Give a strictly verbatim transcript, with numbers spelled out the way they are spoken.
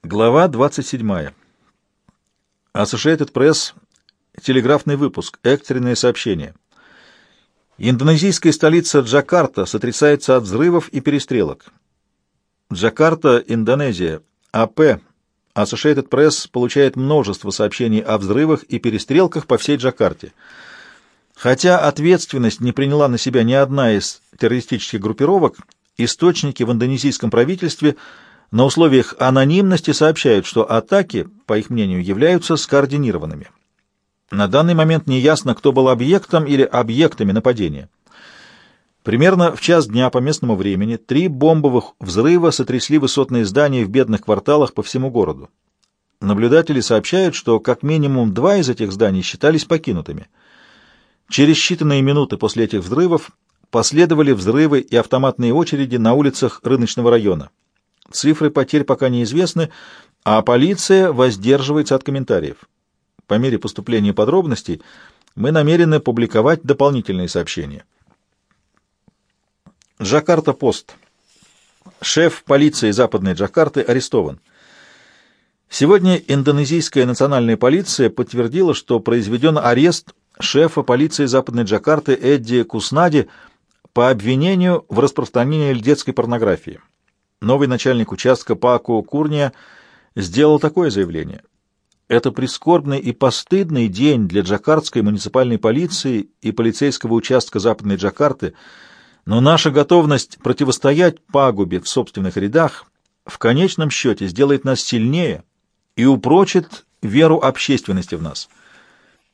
Глава двадцать седьмая. Associated Press. Телеграфный выпуск. Экстренное сообщение. Индонезийская столица Джакарта сотрясается от взрывов и перестрелок. Джакарта, Индонезия. АП. Associated Press получает множество сообщений о взрывах и перестрелках по всей Джакарте. Хотя ответственность не приняла на себя ни одна из террористических группировок, источники в индонезийском правительстве на условиях анонимности сообщают, что атаки, по их мнению, являются скоординированными. На данный момент неясно, кто был объектом или объектами нападения. Примерно в час дня по местному времени три бомбовых взрыва сотрясли высотные здания в бедных кварталах по всему городу. Наблюдатели сообщают, что как минимум два из этих зданий считались покинутыми. Через считанные минуты после этих взрывов последовали взрывы и автоматные очереди на улицах рыночного района. Цифры потерь пока неизвестны, а полиция воздерживается от комментариев. По мере поступления подробностей мы намерены публиковать дополнительные сообщения. Джакарта-Пост. Шеф полиции Западной Джакарты арестован. Сегодня индонезийская национальная полиция подтвердила, что произведен арест шефа полиции Западной Джакарты Эдди Куснади по обвинению в распространении детской порнографии. Новый начальник участка Паку Курния сделал такое заявление. Это прискорбный и постыдный день для джакартской муниципальной полиции и полицейского участка Западной Джакарты, но наша готовность противостоять пагубе в собственных рядах в конечном счете сделает нас сильнее и упрочит веру общественности в нас.